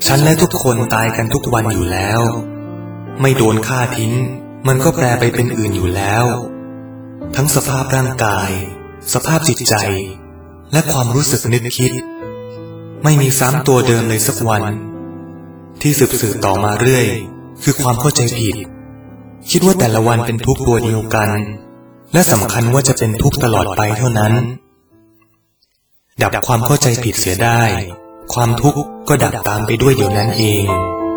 ฉันและทุกคนตายกันทุกวันอยู่แล้วไม่โดนฆ่าทิ้งมันก็แปลไปเป็นอื่นอยู่แล้วทั้งสภาพร่างกายสภาพจิตใจและความรู้สึกนึกคิดไม่มีซ้ำตัวเดิมเลยสักวันที่สืบต่อมาเรื่อยคือความเข้าใจผิดคิดว่าแต่ละวันเป็นทุกข์ตัวเดียวกันและสำคัญว่าจะเป็นทุกข์ตลอดไปเท่านั้นดับความเข้าใจผิดเสียได้ความทุกข์ก็ดับตามไปด้วยเดี๋ยวนั้นเอง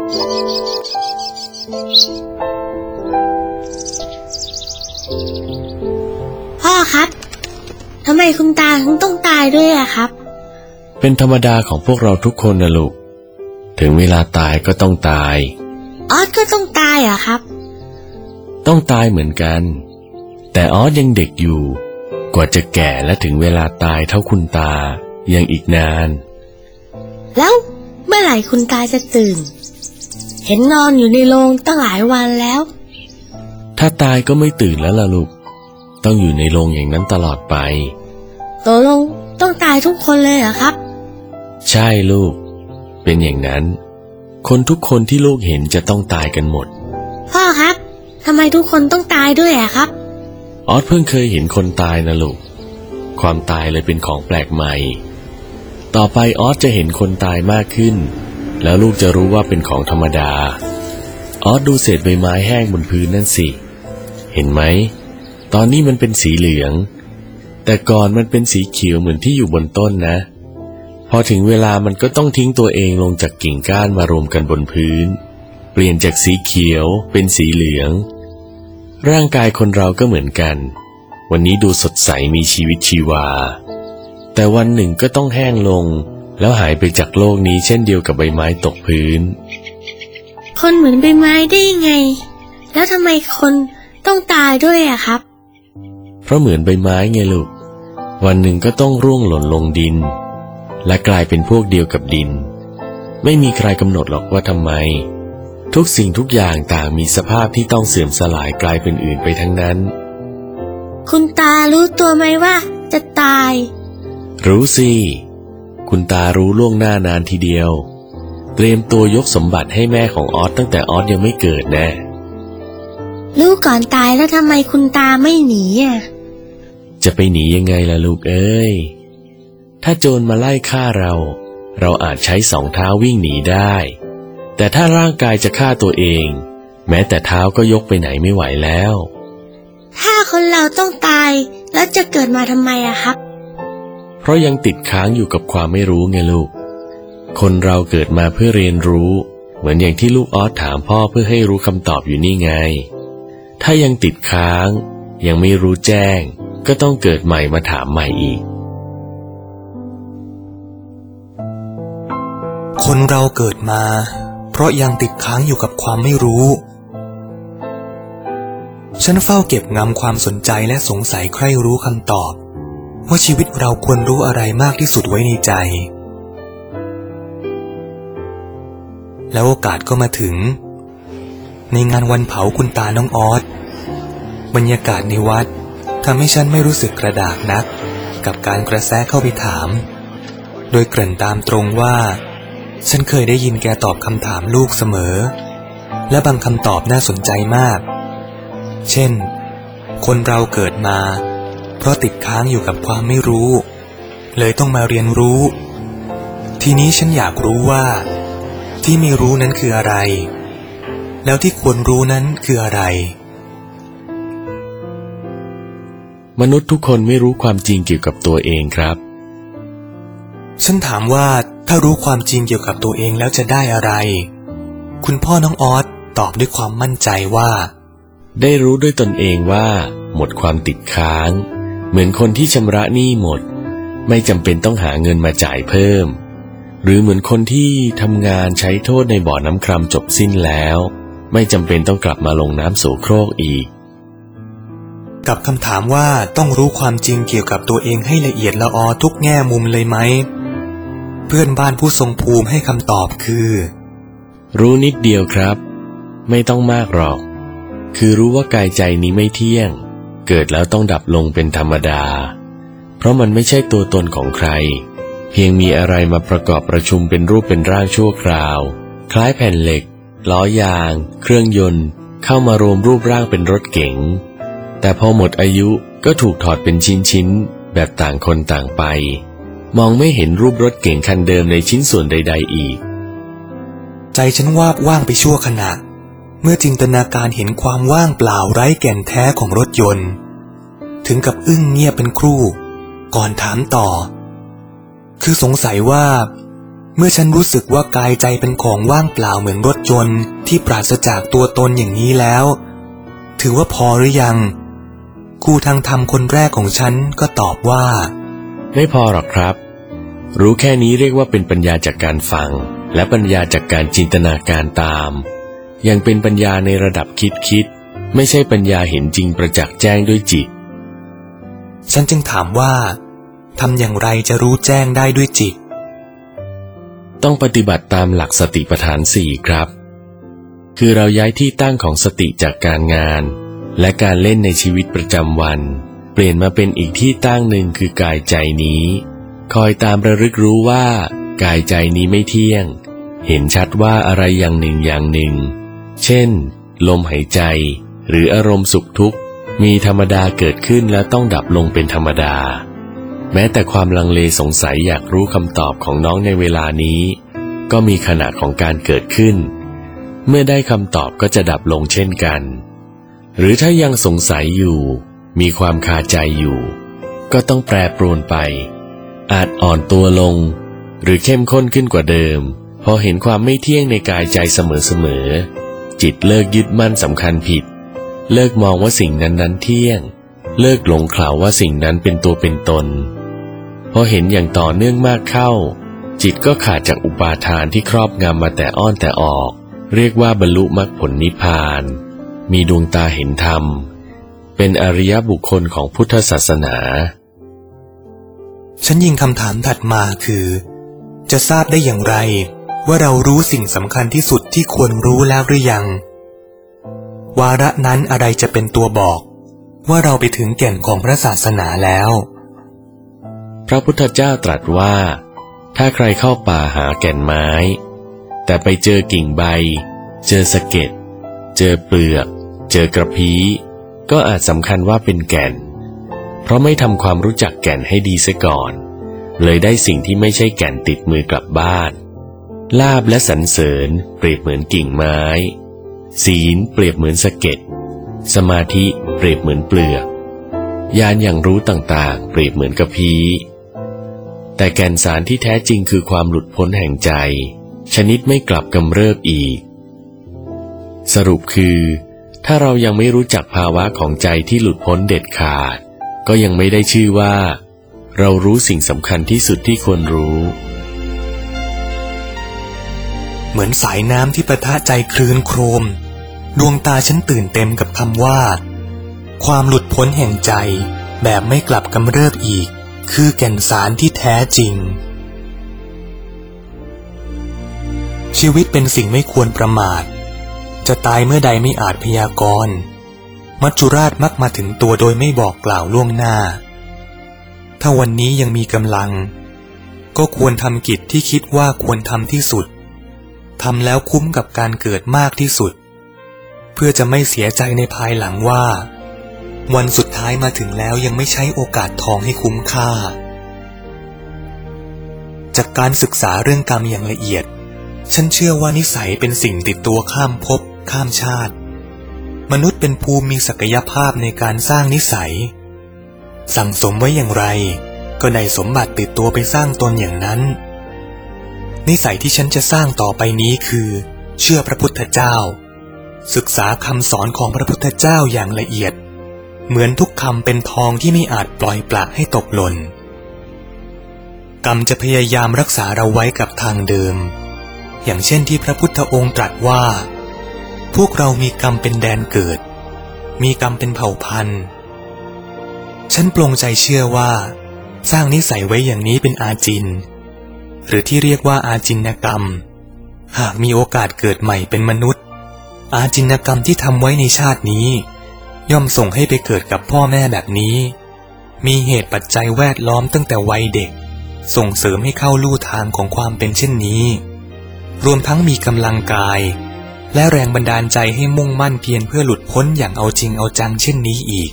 พ่อครับทำไมคุณตาถึงต้องตายด้วยอะครับเป็นธรรมดาของพวกเราทุกคนนะลูกถึงเวลาตายก็ต้องตายออสก็ต้องตายอะครับต้องตายเหมือนกันแต่ออสยังเด็กอยู่กว่าจะแก่และถึงเวลาตายเท่าคุณตายังอีกนานแล้วเมื่อไหร่คุณตาจะตื่นเห็นนอนอยู่ในโรงตั้งหลายวันแล้วถ้าตายก็ไม่ตื่นแล้วล่ะลูกต้องอยู่ในโรงอย่างนั้นตลอดไปตกลงต้องตายทุกคนเลยเหรอครับใช่ลูกเป็นอย่างนั้นคนทุกคนที่ลูกเห็นจะต้องตายกันหมดพ่อครับทำไมทุกคนต้องตายด้วยอะครับออสเพิ่งเคยเห็นคนตายนะลูกความตายเลยเป็นของแปลกใหม่ต่อไปออสจะเห็นคนตายมากขึ้นแล้วลูกจะรู้ว่าเป็นของธรรมดาออสดูเศษใบไม้แห้งบนพื้นนั่นสิเห็นไหมตอนนี้มันเป็นสีเหลืองแต่ก่อนมันเป็นสีเขียวเหมือนที่อยู่บนต้นนะพอถึงเวลามันก็ต้องทิ้งตัวเองลงจากกิ่งก้านมารวมกันบนพื้นเปลี่ยนจากสีเขียวเป็นสีเหลืองร่างกายคนเราก็เหมือนกันวันนี้ดูสดใสมีชีวิตชีวาแต่วันหนึ่งก็ต้องแห้งลงแล้วหายไปจากโลกนี้เช่นเดียวกับใบไม้ตกพื้นคนเหมือนใบไม้ได้ยังไงแล้วทำไมคนต้องตายด้วยอะครับเพราะเหมือนใบไม้ไงลูกวันหนึ่งก็ต้องร่วงหล่นลงดินและกลายเป็นพวกเดียวกับดินไม่มีใครกำหนดหรอกว่าทำไมทุกสิ่งทุกอย่างต่างมีสภาพที่ต้องเสื่อมสลายกลายเป็นอื่นไปทั้งนั้นคุณตารู้ตัวไหมว่าจะตายรู้สิคุณตารู้ล่วงหน้านานทีเดียวเตรียมตัวยกสมบัติให้แม่ของออสตั้งแต่ออสยังไม่เกิดแน่รู้ก่อนตายแล้วทำไมคุณตาไม่หนีอ่ะจะไปหนียังไงล่ะลูกเอ้ยถ้าโจรมาไล่ฆ่าเราอาจใช้สองเท้าวิ่งหนีได้แต่ถ้าร่างกายจะฆ่าตัวเองแม้แต่เท้าก็ยกไปไหนไม่ไหวแล้วถ้าคนเราต้องตายแล้วจะเกิดมาทำไมอะครับเพราะยังติดค้างอยู่กับความไม่รู้ไงลูกคนเราเกิดมาเพื่อเรียนรู้เหมือนอย่างที่ลูกออสถามพ่อเพื่อให้รู้คำตอบอยู่นี่ไงถ้ายังติดค้างยังไม่รู้แจ้งก็ต้องเกิดใหม่มาถามใหม่อีกคนเราเกิดมาเพราะยังติดค้างอยู่กับความไม่รู้ฉันเฝ้าเก็บงำความสนใจและสงสัยใคร่รู้คำตอบว่าชีวิตเราควรรู้อะไรมากที่สุดไว้ในใจแล้วโอกาสก็มาถึงในงานวันเผาคุณตาน้องออสบรรยากาศในวัดทำให้ฉันไม่รู้สึกกระดากนักกับการกระแสเข้าไปถามโดยเกริ่นตามตรงว่าฉันเคยได้ยินแกตอบคำถามลูกเสมอและบางคำตอบน่าสนใจมากเช่นคนเราเกิดมาเพราะติดค้างอยู่กับความไม่รู้เลยต้องมาเรียนรู้ทีนี้ฉันอยากรู้ว่าที่ไม่รู้นั้นคืออะไรแล้วที่ควรรู้นั้นคืออะไรมนุษย์ทุกคนไม่รู้ความจริงเกี่ยวกับตัวเองครับฉันถามว่าถ้ารู้ความจริงเกี่ยวกับตัวเองแล้วจะได้อะไรคุณพ่อน้องออสตอบด้วยความมั่นใจว่าได้รู้ด้วยตนเองว่าหมดความติดค้างเหมือนคนที่ชำระหนี้หมดไม่จำเป็นต้องหาเงินมาจ่ายเพิ่มหรือเหมือนคนที่ทำงานใช้โทษในบ่อน้ำคร่ำจบสิ้นแล้วไม่จำเป็นต้องกลับมาลงน้ำโสโครกอีกกับคำถามว่าต้องรู้ความจริงเกี่ยวกับตัวเองให้ละเอียดละออทุกแง่มุมเลยไหมเพื่อนบ้านผู้ทรงภูมิให้คำตอบคือรู้นิดเดียวครับไม่ต้องมากหรอกคือรู้ว่ากายใจนี้ไม่เที่ยงเกิดแล้วต้องดับลงเป็นธรรมดาเพราะมันไม่ใช่ตัวตนของใครเพียงมีอะไรมาประกอบประชุมเป็นรูปเป็นร่างชั่วคราวคล้ายแผ่นเหล็กล้อยางเครื่องยนต์เข้ามารวมรูปร่างเป็นรถเก๋งแต่พอหมดอายุก็ถูกถอดเป็นชิ้นๆแบบต่างคนต่างไปมองไม่เห็นรูปรถเก๋งคันเดิมในชิ้นส่วนใดๆอีกใจฉันวาบว่างไปชั่วขณะเมื่อจินตนาการเห็นความว่างเปล่าไร้แก่นแท้ของรถยนต์ถึงกับอึ้งเงียบเป็นครู่ก่อนถามต่อคือสงสัยว่าเมื่อฉันรู้สึกว่ากายใจเป็นของว่างเปล่าเหมือนรถยนต์ที่ปราศจากตัวตนอย่างนี้แล้วถือว่าพอหรือยังครูทางธรรมคนแรกของฉันก็ตอบว่าไม่พอหรอกครับรู้แค่นี้เรียกว่าเป็นปัญญาจากการฟังและปัญญาจากการจินตนาการตามยังเป็นปัญญาในระดับคิดไม่ใช่ปัญญาเห็นจริงประจักษ์แจ้งด้วยจิตฉันจึงถามว่าทำอย่างไรจะรู้แจ้งได้ด้วยจิตต้องปฏิบัติตามหลักสติปัฏฐาน4ครับคือเราย้ายที่ตั้งของสติจากการงานและการเล่นในชีวิตประจำวันเปลี่ยนมาเป็นอีกที่ตั้งหนึ่งคือกายใจนี้คอยตามระลึกรู้ว่ากายใจนี้ไม่เที่ยงเห็นชัดว่าอะไรอย่างหนึ่งอย่างหนึ่งเช่นลมหายใจหรืออารมณ์สุขทุกข์มีธรรมดาเกิดขึ้นแล้วต้องดับลงเป็นธรรมดาแม้แต่ความลังเลสงสัยอยากรู้คำตอบของน้องในเวลานี้ก็มีขณะของการเกิดขึ้นเมื่อได้คำตอบก็จะดับลงเช่นกันหรือถ้ายังสงสัยอยู่มีความคาใจอยู่ก็ต้องแปรปรวนไปอาจอ่อนตัวลงหรือเข้มข้นขึ้นกว่าเดิมพอเห็นความไม่เที่ยงในกายใจเสมอๆจิตเลิกยึดมั่นสำคัญผิดเลิกมองว่าสิ่งนั้นเที่ยงเลิกหลงเขลาว่าสิ่งนั้นเป็นตัวเป็นตนพอเห็นอย่างต่อเนื่องมากเข้าจิตก็ขาดจากอุปาทานที่ครอบงำมาแต่อ้อนแต่ออกเรียกว่าบรรลุมรรคผลนิพพานมีดวงตาเห็นธรรมเป็นอริยบุคคลของพุทธศาสนาฉันยิงคำถามถัดมาคือจะทราบได้อย่างไรว่าเรารู้สิ่งสำคัญที่สุดที่ควรรู้แล้วหรือยังวาระนั้นอะไรจะเป็นตัวบอกว่าเราไปถึงแก่นของพระศาสนาแล้วพระพุทธเจ้าตรัสว่าถ้าใครเข้าป่าหาแก่นไม้แต่ไปเจอกิ่งใบเจอสะเก็ดเจอเปลือกเจอกระพี้ก็อาจสำคัญว่าเป็นแก่นเพราะไม่ทำความรู้จักแก่นให้ดีเสียก่อนเลยได้สิ่งที่ไม่ใช่แก่นติดมือกลับบ้านลาภและสรรเสริญเปรียบเหมือนกิ่งไม้ศีลเปรียบเหมือนสะเก็ดสมาธิเปรียบเหมือนเปลือกญาณอย่างรู้ต่างๆเปรียบเหมือนกระพี้แต่แก่นสารที่แท้จริงคือความหลุดพ้นแห่งใจชนิดไม่กลับกำเริบอีกสรุปคือถ้าเรายังไม่รู้จักภาวะของใจที่หลุดพ้นเด็ดขาดก็ยังไม่ได้ชื่อว่าเรารู้สิ่งสำคัญที่สุดที่ควรรู้เหมือนสายน้ำที่ปะทะใจคลื่นโครมดวงตาฉันตื่นเต็มกับคำว่าความหลุดพ้นแห่งใจแบบไม่กลับกำเริบอีกคือแก่นสารที่แท้จริงชีวิตเป็นสิ่งไม่ควรประมาทจะตายเมื่อใดไม่อาจพยากรณ์มัจจุราชมักมาถึงตัวโดยไม่บอกกล่าวล่วงหน้าถ้าวันนี้ยังมีกำลังก็ควรทำกิจที่คิดว่าควรทำที่สุดทำแล้วคุ้มกับการเกิดมากที่สุดเพื่อจะไม่เสียใจในภายหลังว่าวันสุดท้ายมาถึงแล้วยังไม่ใช้โอกาสทองให้คุ้มค่าจากการศึกษาเรื่องกรรมอย่างละเอียดฉันเชื่อว่านิสัยเป็นสิ่งติดตัวข้ามภพข้ามชาติมนุษย์เป็นภูมิมีศักยภาพในการสร้างนิสัยสั่งสมไว้อย่างไรก็ได้สมบัติติดตัวไปสร้างตนอย่างนั้นนิสัยที่ฉันจะสร้างต่อไปนี้คือเชื่อพระพุทธเจ้าศึกษาคำสอนของพระพุทธเจ้าอย่างละเอียดเหมือนทุกคำเป็นทองที่ไม่อาจปล่อยปละให้ตกหล่นกรรมจะพยายามรักษาเราไว้กับทางเดิมอย่างเช่นที่พระพุทธองค์ตรัสว่าพวกเรามีกรรมเป็นแดนเกิดมีกรรมเป็นเผ่าพันธุ์ฉันปลงใจเชื่อว่าสร้างนิสัยไว้อย่างนี้เป็นอาจินหรือที่เรียกว่าอาจินกรรมหากมีโอกาสเกิดใหม่เป็นมนุษย์อาจินกรรมที่ทำไว้ในชาตินี้ย่อมส่งให้ไปเกิดกับพ่อแม่แบบนี้มีเหตุปัจจัยแวดล้อมตั้งแต่วัยเด็กส่งเสริมให้เข้าลู่ทางของความเป็นเช่นนี้รวมทั้งมีกำลังกายและแรงบันดาลใจให้มุ่งมั่นเพียรเพื่อหลุดพ้นอย่างเอาจริงเอาจังเช่นนี้อีก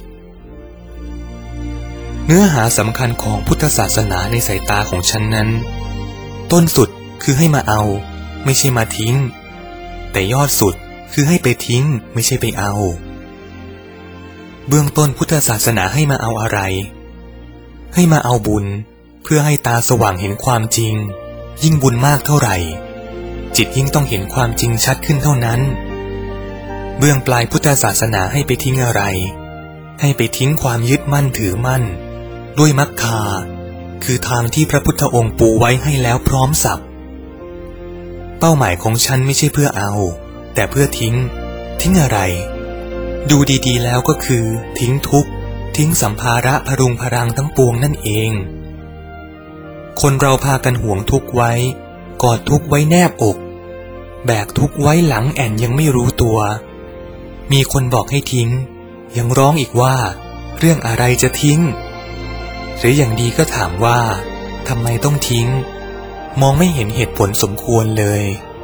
เนื้อหาสำคัญของพุทธศาสนาในสายตาของฉันนั้นต้นสุดคือให้มาเอาไม่ใช่มาทิ้งแต่ยอดสุดคือให้ไปทิ้งไม่ใช่ไปเอาเบื้องต้นพุทธศาสนาให้มาเอาอะไรให้มาเอาบุญเพื่อให้ตาสว่างเห็นความจริงยิ่งบุญมากเท่าไหร่จิตยิ่งต้องเห็นความจริงชัดขึ้นเท่านั้นเบื้องปลายพุทธศาสนาให้ไปทิ้งอะไรให้ไปทิ้งความยึดมั่นถือมั่นด้วยมรรคาคือทางที่พระพุทธองค์ปูไว้ให้แล้วพร้อมสับเป้าหมายของฉันไม่ใช่เพื่อเอาแต่เพื่อทิ้งอะไรดูดีๆแล้วก็คือทิ้งทุกข์ทิ้งสัมภาระพรุงพรังทั้งปวงนั่นเองคนเราพากันห่วงทุกข์ไว้กอดทุกข์ไว้แนบอกแบกทุกข์ไว้หลังแอนยังไม่รู้ตัวมีคนบอกให้ทิ้งยังร้องอีกว่าเรื่องอะไรจะทิ้งหรืออย่างดีก็ถามว่าทำไมต้องทิ้งมองไม่เห็นเหตุผลสมควรเลย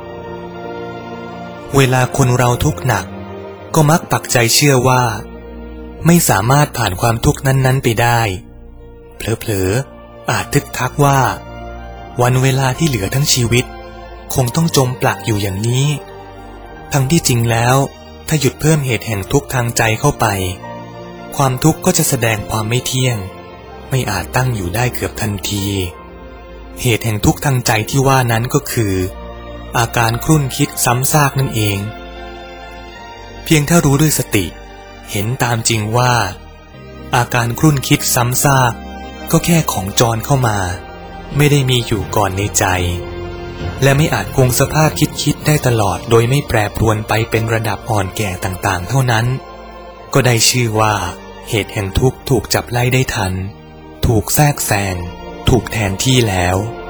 เวลาคนเราทุกข์หนักก็มักปักใจเชื่อว่าไม่สามารถผ่านความทุกข์นั้นๆไปได้เผลอๆอาจทึกทักว่าวันเวลาที่เหลือทั้งชีวิตคงต้องจมปลักอยู่อย่างนี้ทั้งที่จริงแล้วถ้าหยุดเพิ่มเหตุแห่งทุกข์ทางใจเข้าไปความทุกข์ก็จะแสดงความไม่เที่ยงไม่อาจตั้งอยู่ได้เกือบทันทีเหตุแห่งทุกข์ทางใจที่ว่านั้นก็คืออาการครุ่นคิดซ้ำซากนั่นเองเพียงถ้ารู้ด้วยสติเห็นตามจริงว่าอาการครุ่นคิดซ้ำซากก็แค่ของจรเข้ามาไม่ได้มีอยู่ก่อนในใจและไม่อาจคงสภาพคิดได้ตลอดโดยไม่แปรปรวนไปเป็นระดับอ่อนแก่ต่างๆเท่านั้นก็ได้ชื่อว่าเหตุแห่งทุกข์ถูกจับไล่ได้ทันถูกแทรกแซงถูกแทนที่แล้ว